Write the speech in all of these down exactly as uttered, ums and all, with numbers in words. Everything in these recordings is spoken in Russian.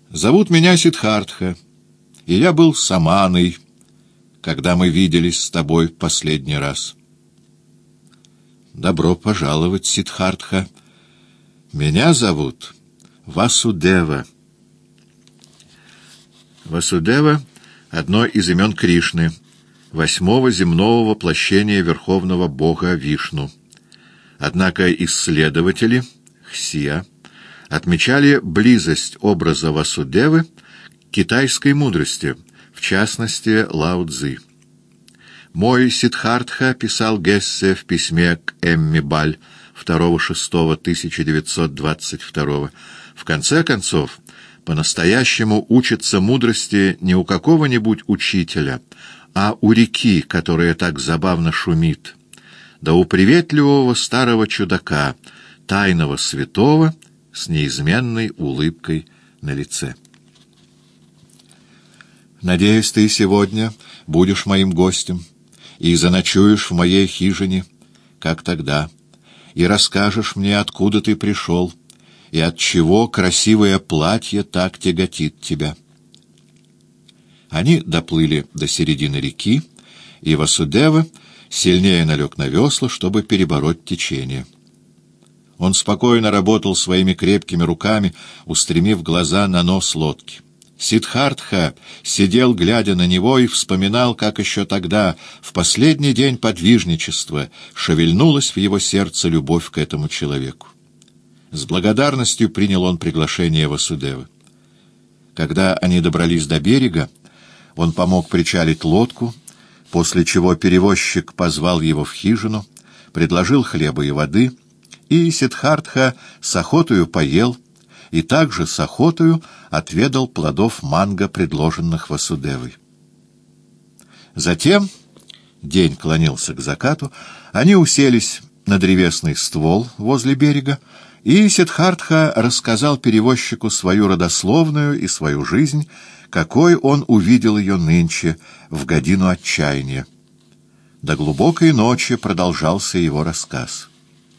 Зовут меня Сиддхартха, и я был саманой, когда мы виделись с тобой последний раз. Добро пожаловать, Сиддхартха. Меня зовут Васудева. Васудева — одно из имен Кришны, восьмого земного воплощения верховного бога Вишну. Однако исследователи, хсия, отмечали близость образа Васудевы к китайской мудрости, в частности Лао Цзы. «Мой Сиддхартха», — писал Гессе в письме к Эмми Баль второго шестого тысяча девятьсот двадцать второго, в конце концов, по-настоящему учится мудрости не у какого-нибудь учителя, а у реки, которая так забавно шумит, да у приветливого старого чудака, тайного святого, с неизменной улыбкой на лице. «Надеюсь, ты сегодня будешь моим гостем и заночуешь в моей хижине, как тогда, и расскажешь мне, откуда ты пришел и отчего красивое платье так тяготит тебя». Они доплыли до середины реки, и Васудева сильнее налег на весла, чтобы перебороть течение. Он спокойно работал своими крепкими руками, устремив глаза на нос лодки. Сиддхартха сидел, глядя на него, и вспоминал, как еще тогда, в последний день подвижничества, шевельнулась в его сердце любовь к этому человеку. С благодарностью принял он приглашение Васудевы. Когда они добрались до берега, он помог причалить лодку, после чего перевозчик позвал его в хижину, предложил хлеба и воды, и Сиддхартха с охотою поел, и также с охотою отведал плодов манго, предложенных Васудевой. Затем, день клонился к закату, они уселись на древесный ствол возле берега, и Сиддхартха рассказал перевозчику свою родословную и свою жизнь, какой он увидел ее нынче, в годину отчаяния. До глубокой ночи продолжался его рассказ.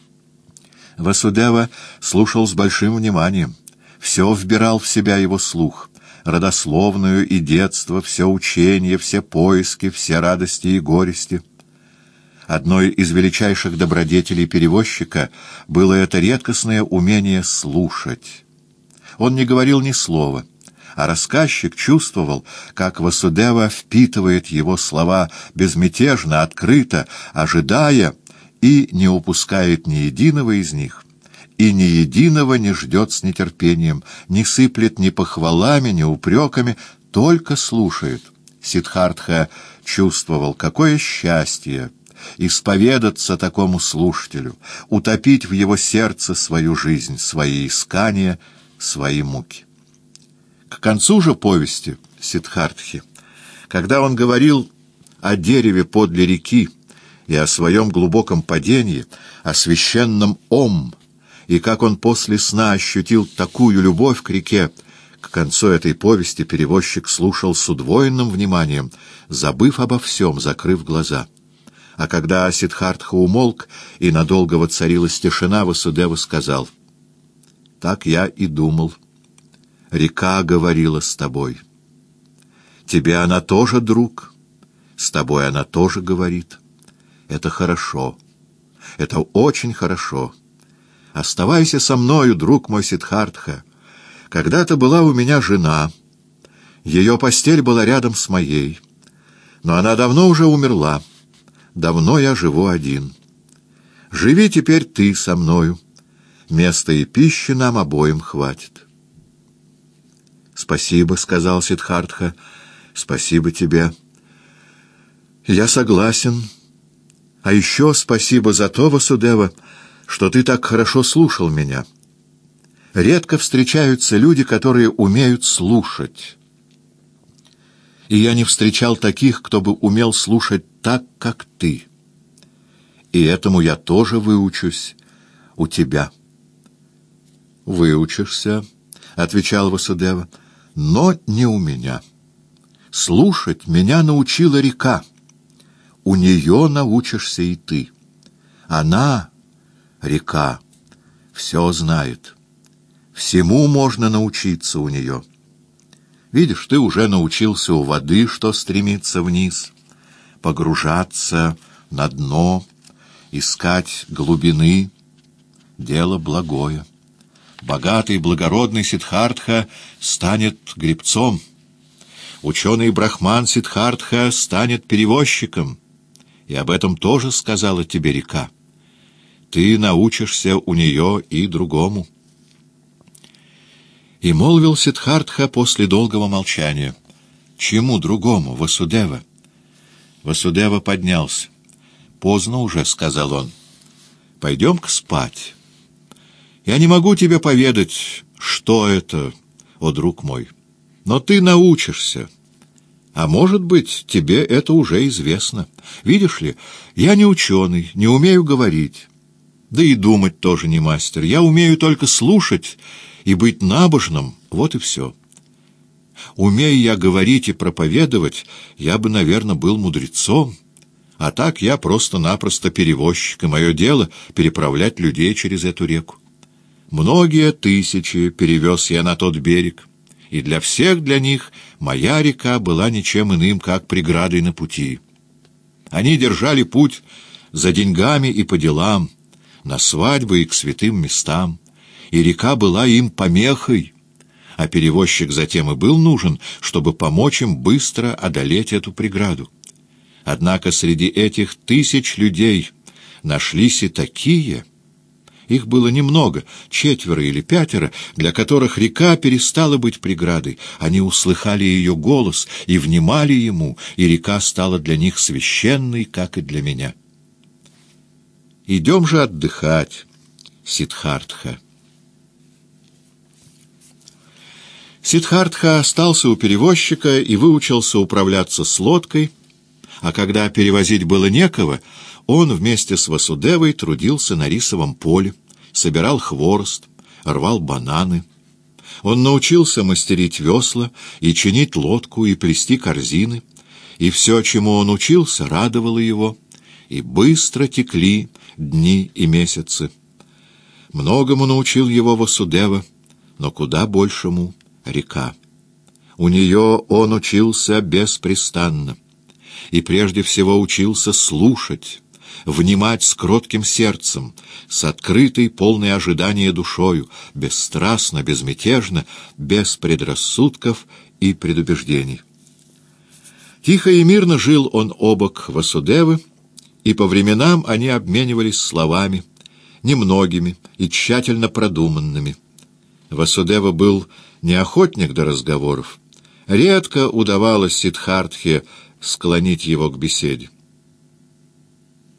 Васудева слушал с большим вниманием, все вбирал в себя его слух, родословную и детство, все учение, все поиски, все радости и горести. Одной из величайших добродетелей перевозчика было это редкостное умение слушать. Он не говорил ни слова, а рассказчик чувствовал, как Васудева впитывает его слова безмятежно, открыто, ожидая, и не упускает ни единого из них, и ни единого не ждет с нетерпением, не сыплет ни похвалами, ни упреками, только слушает. Сиддхартха чувствовал, какое счастье исповедаться такому слушателю, утопить в его сердце свою жизнь, свои искания, свои муки. К концу же повести Сиддхартхи, когда он говорил о дереве подле реки и о своем глубоком падении, о священном Ом, и как он после сна ощутил такую любовь к реке, к концу этой повести перевозчик слушал с удвоенным вниманием, забыв обо всем, закрыв глаза. А когда Сиддхартха умолк и надолго воцарилась тишина, Васудева сказал: «Так я и думал. Река говорила с тобой. Тебе она тоже друг, с тобой она тоже говорит. Это хорошо, это очень хорошо. Оставайся со мною, друг мой Сиддхартха. Когда-то была у меня жена, ее постель была рядом с моей, но она давно уже умерла, давно я живу один. Живи теперь ты со мною, места и пищи нам обоим хватит». «Спасибо», — сказал Сиддхартха, — «спасибо тебе. Я согласен. А еще спасибо за то, Васудева, что ты так хорошо слушал меня. Редко встречаются люди, которые умеют слушать. И я не встречал таких, кто бы умел слушать так, как ты. И этому я тоже выучусь у тебя». «Выучишься», — отвечал Васудева, — «но не у меня. Слушать меня научила река. У нее научишься и ты. Она, река, все знает. Всему можно научиться у нее. Видишь, ты уже научился у воды, что стремиться вниз, погружаться на дно, искать глубины. Дело благое. Богатый, благородный Сиддхартха станет гребцом. Ученый брахман Сиддхартха станет перевозчиком. И об этом тоже сказала тебе река. Ты научишься у нее и другому. И молвил Сиддхартха после долгого молчания: чему другому, Васудева? Васудева поднялся. Поздно уже, — сказал он. Пойдем-ка спать. Я не могу тебе поведать, что это, о друг мой, но ты научишься. А может быть, тебе это уже известно. Видишь ли, я не ученый, не умею говорить. Да и думать тоже не мастер. Я умею только слушать и быть набожным, вот и все. Умея я говорить и проповедовать, я бы, наверное, был мудрецом. А так я просто-напросто перевозчик, и мое дело — переправлять людей через эту реку. Многие тысячи перевез я на тот берег, и для всех для них моя река была ничем иным, как преградой на пути. Они держали путь за деньгами и по делам, на свадьбы и к святым местам, и река была им помехой, а перевозчик затем и был нужен, чтобы помочь им быстро одолеть эту преграду. Однако среди этих тысяч людей нашлись и такие, их было немного, четверо или пятеро, для которых река перестала быть преградой. Они услыхали ее голос и внимали ему, и река стала для них священной, как и для меня. Идем же отдыхать, Сиддхартха. Сиддхартха остался у перевозчика и выучился управляться с лодкой, а когда перевозить было некого, он вместе с Васудевой трудился на рисовом поле, собирал хворост, рвал бананы. Он научился мастерить весла и чинить лодку, и плести корзины, и все, чему он учился, радовало его, и быстро текли дни и месяцы. Многому научил его Васудева, но куда большему — река. У нее он учился беспрестанно, и прежде всего учился слушать, внимать с кротким сердцем, с открытой, полной ожидания душою, бесстрастно, безмятежно, без предрассудков и предубеждений. Тихо и мирно жил он обок Васудевы, и по временам они обменивались словами, немногими и тщательно продуманными. Васудева был не охотник до разговоров. Редко удавалось Сиддхартхе склонить его к беседе.